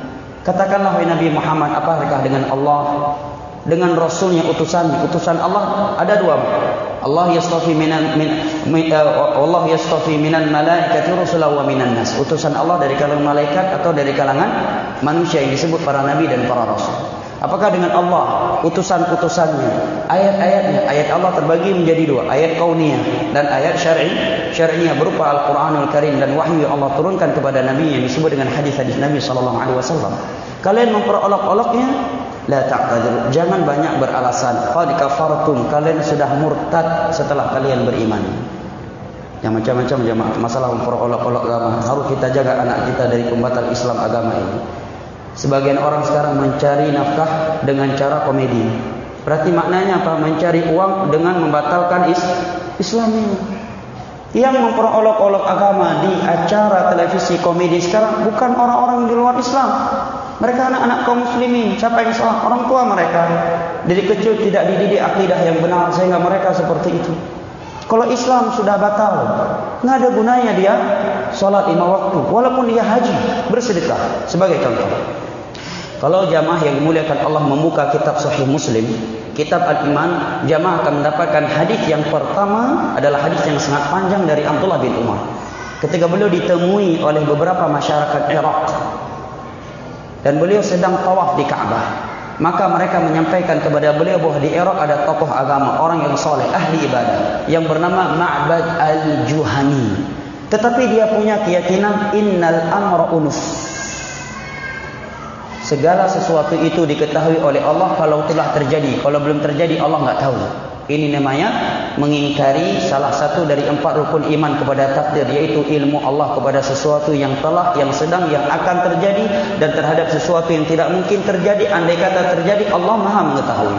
Katakanlah wahai Nabi Muhammad, apakah dengan Allah, dengan Rasulnya, utusan Allah ada dua. Allah yastafi Allah yastafi minal malaikati rusulan wa minan nas. Utusan Allah dari kalangan malaikat atau dari kalangan manusia yang disebut para nabi dan para rasul. Apakah dengan Allah, utusan-utusannya, ayat-ayatnya? Ayat Allah terbagi menjadi dua, ayat kauniyah dan ayat syar'iyah berupa Al-Quranul Karim dan wahyu yang Allah turunkan kepada Nabi yang disebut dengan hadis-hadis Nabi SAW. Kalian memperolok-oloknya, la ta'tadzir, jangan banyak beralasan. Qad kafartum, kalian sudah murtad setelah kalian beriman. Yang macam-macam jemaah, masalah memperolok-olok agama. Harus kita jaga anak kita dari pembatal Islam agama ini. Sebagian orang sekarang mencari nafkah dengan cara komedi. Berarti maknanya apa? Mencari uang dengan membatalkan Islam ini. Yang memperolok-olok agama di acara televisi komedi sekarang bukan orang-orang di luar Islam. Mereka anak-anak kaum muslimin. Siapa yang salah? Orang tua mereka. Dari kecil tidak dididik akidah yang benar sehingga mereka seperti itu. Kalau Islam sudah batal, nggak ada gunanya dia sholat 5 waktu, walaupun dia haji, bersedekah. Sebagai contoh, kalau jamaah yang dimuliakan Allah membuka kitab Sahih Muslim, kitab Al-Iman, jamaah akan mendapatkan hadis yang pertama adalah hadis yang sangat panjang dari Abdullah bin Umar. Ketika beliau ditemui oleh beberapa masyarakat Irak dan beliau sedang tawaf di Ka'bah, maka mereka menyampaikan kepada beliau bahawa di Irak ada tokoh agama, orang yang soleh, ahli ibadah, yang bernama Ma'bad al-Juhani. Tetapi dia punya keyakinan innal amra unuf. Segala sesuatu itu diketahui oleh Allah kalau telah terjadi. Kalau belum terjadi, Allah enggak tahu. Ini namanya mengingkari salah satu dari 4 rukun iman kepada takdir, yaitu ilmu Allah kepada sesuatu yang telah, yang sedang, yang akan terjadi, dan terhadap sesuatu yang tidak mungkin terjadi. Andai kata terjadi, Allah Maha mengetahui.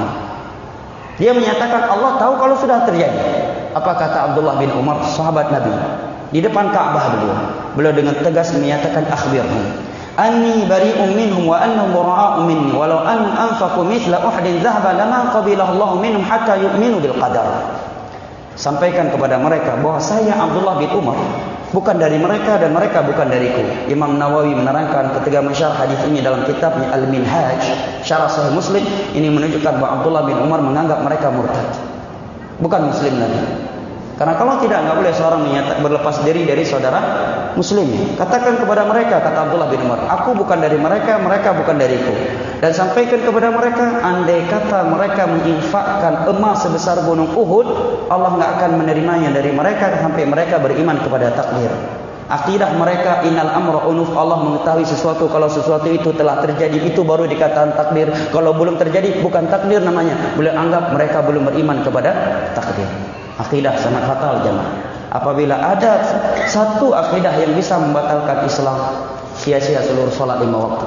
Dia menyatakan Allah tahu kalau sudah terjadi. Apa kata Abdullah bin Umar, sahabat Nabi, di depan Ka'bah beliau dengan tegas menyatakan, akhbirhum anni bari'un minhum wa annahum bura'a'u minni walau an anfaqu mithla Uhudin dhahaban lama qabilahu Allah minhum hatta yu'minu bil qadar. Sampaikan kepada mereka bahwa saya Abdullah bin Umar bukan dari mereka dan mereka bukan dariku. Imam Nawawi menerangkan ketika mensyarah hadis ini dalam kitabnya Al-Minhaj, syarah Sahih Muslim, ini menunjukkan bahwa Abdullah bin Umar menganggap mereka murtad, bukan muslim lagi. Karena kalau tidak, enggak boleh seorang berlepas diri dari saudara muslim. Katakan kepada mereka, kata Abdullah bin Umar, aku bukan dari mereka, mereka bukan dariku. Dan sampaikan kepada mereka, andai kata mereka menginfakkan emas sebesar gunung Uhud, Allah enggak akan menerimanya dari mereka sampai mereka beriman kepada takdir. Akidah mereka innal amra unuf, Allah mengetahui sesuatu, kalau sesuatu itu telah terjadi itu baru dikatakan takdir. Kalau belum terjadi bukan takdir namanya. Boleh anggap mereka belum beriman kepada takdir. Akidah sangat fatal jemaah. Apabila ada satu akidah yang bisa membatalkan Islam, sia-sia seluruh salat 5 waktu.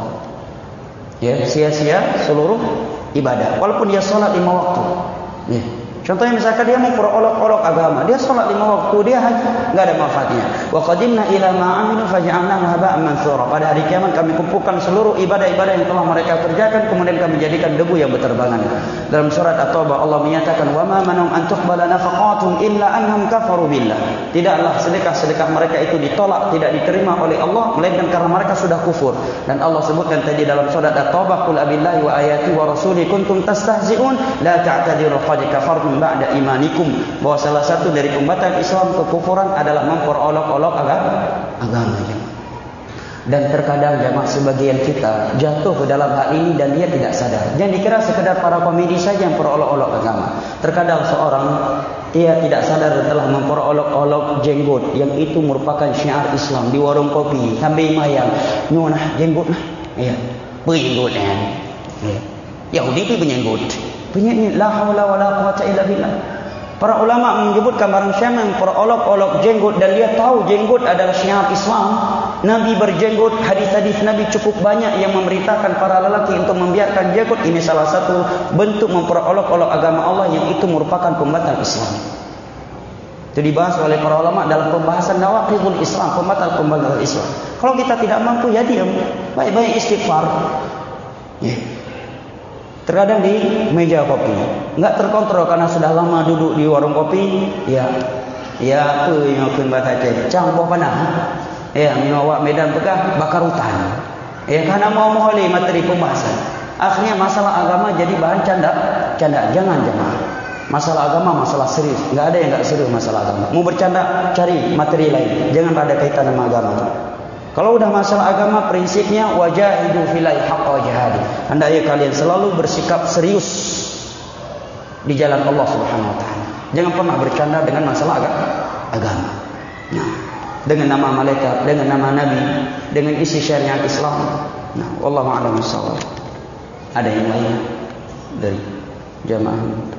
Ya, sia-sia seluruh ibadah walaupun dia salat 5 waktu. Ya. Contohnya misalkan dia mau perolok-olok agama, dia salat 5 waktu, dia haji, enggak ada manfaatnya. Wa qadimna ila ma 'amilu faj'alnahu haba'an mansura. Pada hari kiamat kami kumpulkan seluruh ibadah-ibadah yang telah mereka kerjakan, kemudian kami jadikan debu yang berterbangan. Dalam surat At-Taubah Allah menyatakan, "Wa ma manhum an tuqbala nafaqatuhum illa annahum kafaru billah." Tidaklah sedekah-sedekah mereka itu ditolak, tidak diterima oleh Allah, melainkan karena mereka sudah kufur. Dan Allah sebutkan tadi dalam surat At-Taubah, "Qul abillahi wa ayatihi wa rasulihi kuntum tastahzi'un la ta'tadiru qad kafartum ba'da imanikum." Bahwa salah satu dari pembatal Islam, kekufuran adalah memperolok-olok agama. Dan terkadang jamaah sebagian kita jatuh ke dalam hal ini dan dia tidak sadar. Jangan dikira sekedar para komedi saja yang perolok-olok agama. Terkadang seorang dia tidak sadar telah memperolok-olok jenggot yang itu merupakan syiar Islam di warung kopi sambil mayang, "Nyunah jenggot nah." Ya, berjenggot kan. Ya. Yahudi pi berjenggot. Punya la haula wala quwata illa billah. Para ulama menyebutkan barang siapa yang perolok-olok jenggot dan dia tahu jenggot adalah syiar Islam, Nabi berjenggot, hadis-hadis Nabi cukup banyak yang memberitakan para lelaki untuk membiarkan jenggot. Ini salah satu bentuk memperolok-olok agama Allah yang itu merupakan pembatal Islam. Itu dibahas oleh para ulama dalam pembahasan nawaqidul Islam, pembatal Islam. Kalau kita tidak mampu, ya diam, baik-baik istighfar. Ya. Terkadang di meja kopi enggak terkontrol karena sudah lama duduk di warung kopi, ya apa yang akan baca cang buah panah, ya minum awak medan pekah bakar hutan. Ya, karena mau oleh materi pembahasan. Akhirnya masalah agama jadi bahan canda. Jangan. Masalah agama masalah serius. Enggak ada yang enggak serius masalah agama. Mau bercanda, cari materi lain. Jangan ada kaitan sama agama. Kalau udah masalah agama, prinsipnya wajahidu fillahi haqqa jihadi. Hendaknya kalian selalu bersikap serius di jalan Allah Subhanahu wa taala. Jangan pernah bercanda dengan masalah agama. Nah, dengan nama malaikat, dengan nama nabi, dengan isi syariat Islam. Nah, wallahu a'lam bishawab. Ada yang lain dari jamaah?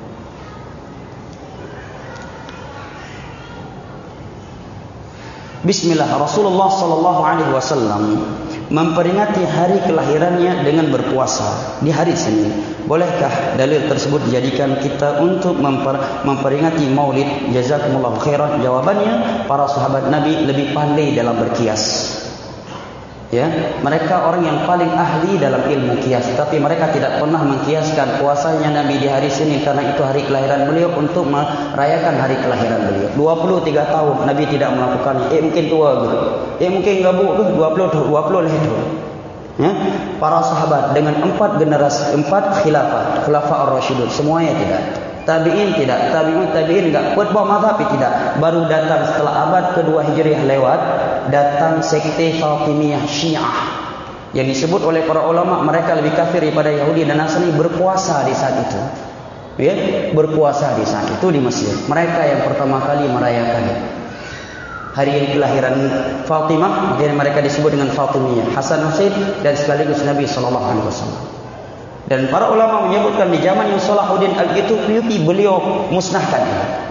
Bismillah. Rasulullah sallallahu alaihi wasallam memperingati hari kelahirannya dengan berpuasa di hari Senin. Bolehkah dalil tersebut dijadikan kita untuk memperingati Maulid? Jazakumullahu khairan. Jawabannya, para sahabat Nabi lebih pandai dalam berkias. Ya, mereka orang yang paling ahli dalam ilmu kias, tapi mereka tidak pernah mengkiaskan puasanya Nabi di hari Senin karena itu hari kelahiran beliau untuk merayakan hari kelahiran beliau. 23 tahun Nabi tidak melakukannya. Mungkin tua gitu. Mungkin gabuk tu 20 lah itu. Ya, para sahabat dengan 4 generasi, 4 khilafah ar-rasyidun, semuanya tidak. Tabi'in tidak, tabi'in enggak. Khutbah mazhab tidak. Baru datang setelah abad kedua Hijriah lewat, datang sekte Fatimiyah Syiah yang disebut oleh para ulama mereka lebih kafir daripada Yahudi dan Nasrani, berpuasa di saat itu. Ya, berpuasa di saat itu di Mesir. Mereka yang pertama kali merayakan hari kelahiran Fatimah, makanya mereka disebut dengan Fatimiyah, Hasan Husain dan sekaligus Nabi sallallahu alaihi wasallam. Dan para ulama menyebutkan di zaman yang Salahuddin Al-Ayyubi beliau musnahkan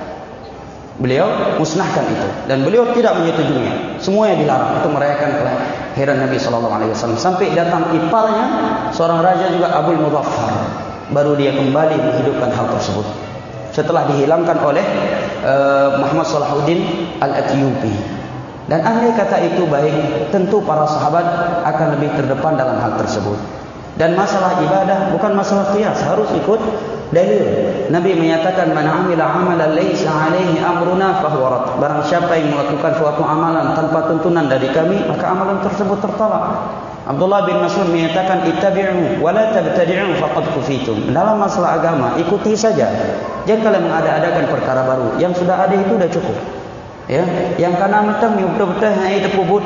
itu dan beliau tidak menyetujuinya. Semuanya dilarang untuk merayakan kelahiran Nabi sallallahu alaihi wasallam. Sampai datang iparnya seorang raja juga, Abul Mudhaffar, baru dia kembali menghidupkan hal tersebut setelah dihilangkan oleh Muhammad Salahuddin Al-Ayyubi. Dan andai kata itu baik, tentu para sahabat akan lebih terdepan dalam hal tersebut. Dan masalah ibadah bukan masalah qiyas, harus ikut dalil. Nabi menyatakan, man amila amalan laisa alaihi amruna fahuwa rad. Barang siapa yang melakukan suatu amalan tanpa tuntunan dari kami, maka amalan tersebut tertolak. Abdullah bin Mas'ud menyatakan, ittabi'u wa la tabtadi'u faqad kufitum. Dalam masalah agama ikuti saja, jangan kalian mengada-adakan perkara baru. Yang sudah ada itu sudah cukup. Ya, yang kana matam betul-betul hai dapubut.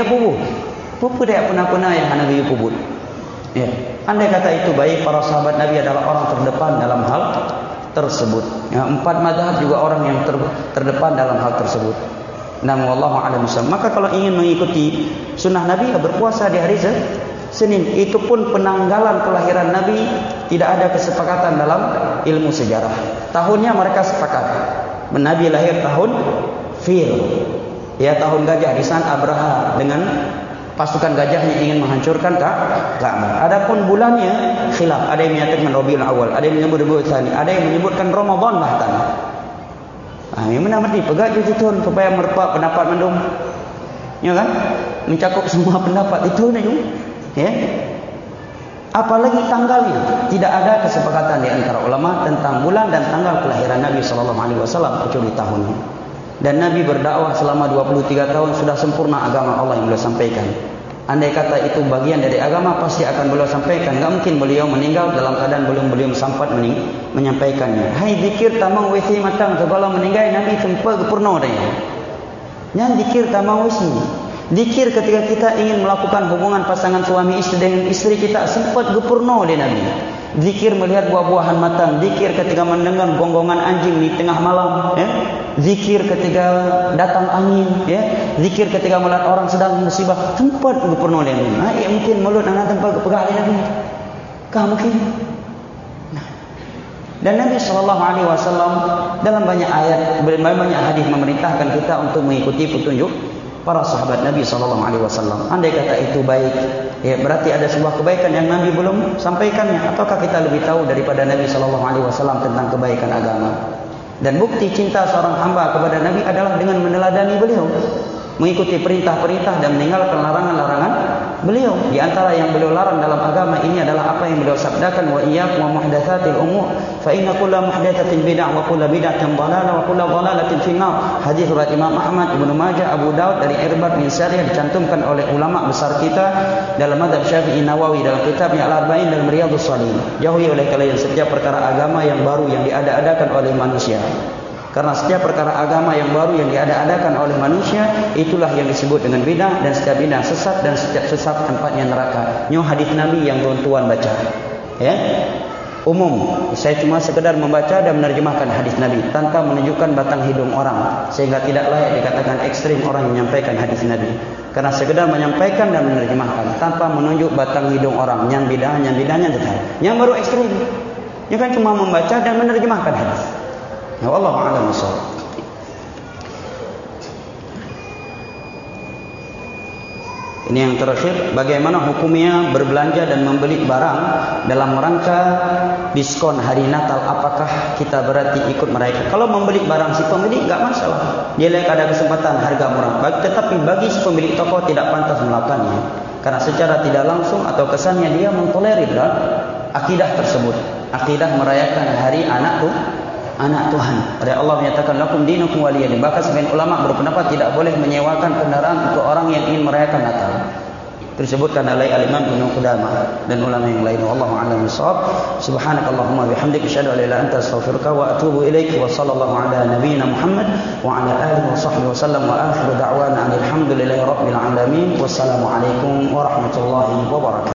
Pupu dia pernah yang Nabi pubut. Ya, andai kata itu baik, para sahabat Nabi adalah orang terdepan dalam hal tersebut. Ya, 4 mazhab juga orang yang terdepan dalam hal tersebut. Namun wallahu a'lam bishawab. Maka kalau ingin mengikuti sunnah Nabi, berpuasa di hari Senin. Itu pun penanggalan kelahiran Nabi tidak ada kesepakatan dalam ilmu sejarah. Tahunnya mereka sepakat. Nabi lahir tahun Fil. Ya, tahun gajah. Di sana Abraha dengan pasukan gajahnya ingin menghancurkan Ka'bah. Adapun bulannya khilaf. Ada yang menyatakan Rabiul Awal, ada yang menyebut Rabiul Tsani, ada yang menyebutkan Ramadan bahkan. Yang mana-mana pegang itu tuan supaya merupakan pendapat mendung. Ya kan? Mencakup semua pendapat itu nih. Ya. Apalagi tanggalnya, tidak ada kesepakatan di antara ulama tentang bulan dan tanggal kelahiran Nabi sallallahu alaihi wasallam kecuali tahunnya. Dan Nabi berdakwah selama 23 tahun, sudah sempurna agama Allah yang beliau sampaikan. Andai kata itu bagian dari agama, pasti akan beliau sampaikan. Tak mungkin beliau meninggal dalam keadaan belum sempat menyampaikannya. Hai zikir tamang wisi matang, kalau meninggal Nabi sempat purna dia. Yang zikir tamang wisi. Zikir ketika kita ingin melakukan hubungan pasangan suami istri dengan istri kita, sempat gepurna oleh Nabi. Zikir melihat buah-buahan matang, zikir ketika mendengar gonggongan anjing di tengah malam, ya. Zikir ketika datang angin, ya. Zikir ketika melihat orang sedang musibah, tempat gepurna oleh Nabi. Mungkin mulut anak tempat pegang oleh Nabi. Kah mungkin? Nah. Dan Nabi sallallahu alaihi wasallam dalam banyak ayat, banyak hadis memerintahkan kita untuk mengikuti petunjuk para sahabat Nabi sallallahu alaihi wasallam. Andai kata itu baik, ya berarti ada sebuah kebaikan yang Nabi belum sampaikannya. Ataukah kita lebih tahu daripada Nabi sallallahu alaihi wasallam tentang kebaikan agama? Dan bukti cinta seorang hamba kepada Nabi adalah dengan meneladani beliau, mengikuti perintah-perintah dan meninggalkan larangan-larangan beliau. Di antara yang beliau larang dalam agama ini adalah apa yang beliau sabdakan, wa iyyakum wa muhdatsatil umur fa inna kulla muhdatsatin bid'ah wa kulla bid'atin dhalalah wa kulla dhalalatin finnar. Hadis riwayat Imam Ahmad, Ibnu Majah, Abu Daud dari Irbad bin Sariyah, dicantumkan oleh ulama besar kita dalam mazhab Syafi'i, Nawawi dalam kitabnya Al-Arba'in dan Riyadhus Shalihin. Jauhi oleh kalian setiap perkara agama yang baru yang diada-adakan oleh manusia. Karena setiap perkara agama yang baru yang diada-adakan oleh manusia, itulah yang disebut dengan bidah, dan setiap bidah sesat, dan setiap sesat tempatnya neraka. Ini hadis Nabi yang tuan-tuan baca. Ya, umum. Saya cuma sekedar membaca dan menerjemahkan hadis Nabi tanpa menunjukkan batang hidung orang, sehingga tidak layak dikatakan ekstrim orang yang menyampaikan hadis Nabi. Karena sekedar menyampaikan dan menerjemahkan tanpa menunjuk batang hidung orang, yang bidahnya tetap. Yang baru ekstrim, dia kan cuma membaca dan menerjemahkan hadis. Ya Allah a'lam bishawab. Ini yang terakhir, bagaimana hukumnya berbelanja dan membeli barang dalam rangka diskon hari Natal? Apakah kita berarti ikut mereka? Kalau membeli barang si pemilik enggak masalah. Dia lihat ada kesempatan harga murah. Tetapi bagi si pemilik toko tidak pantas melakukannya. Karena secara tidak langsung atau kesannya dia mentolerir akidah tersebut. Akidah merayakan hari anak Tuhan. Oleh Allah menyatakan lakum dinukum waliyadin. Bahkan sebagian ulama berpendapat tidak boleh menyewakan kendaraan untuk orang yang ingin merayakan Natal. Disebutkan oleh Al-Imam Ibnu Qudamah dan ulama yang lain. Wallahu a'lam bishawab. Subhanakallahumma bihamdika asyhadu an la ilaha illa anta astaghfiruka wa atubu ilaik. Wa sallallahu ala nabiyyina Muhammad wa ala alihi wa sahbihi wasallam wa akhiru da'wana alhamdulillahi rabbil alamin. Wassalamu alaikum warahmatullahi wabarakatuh.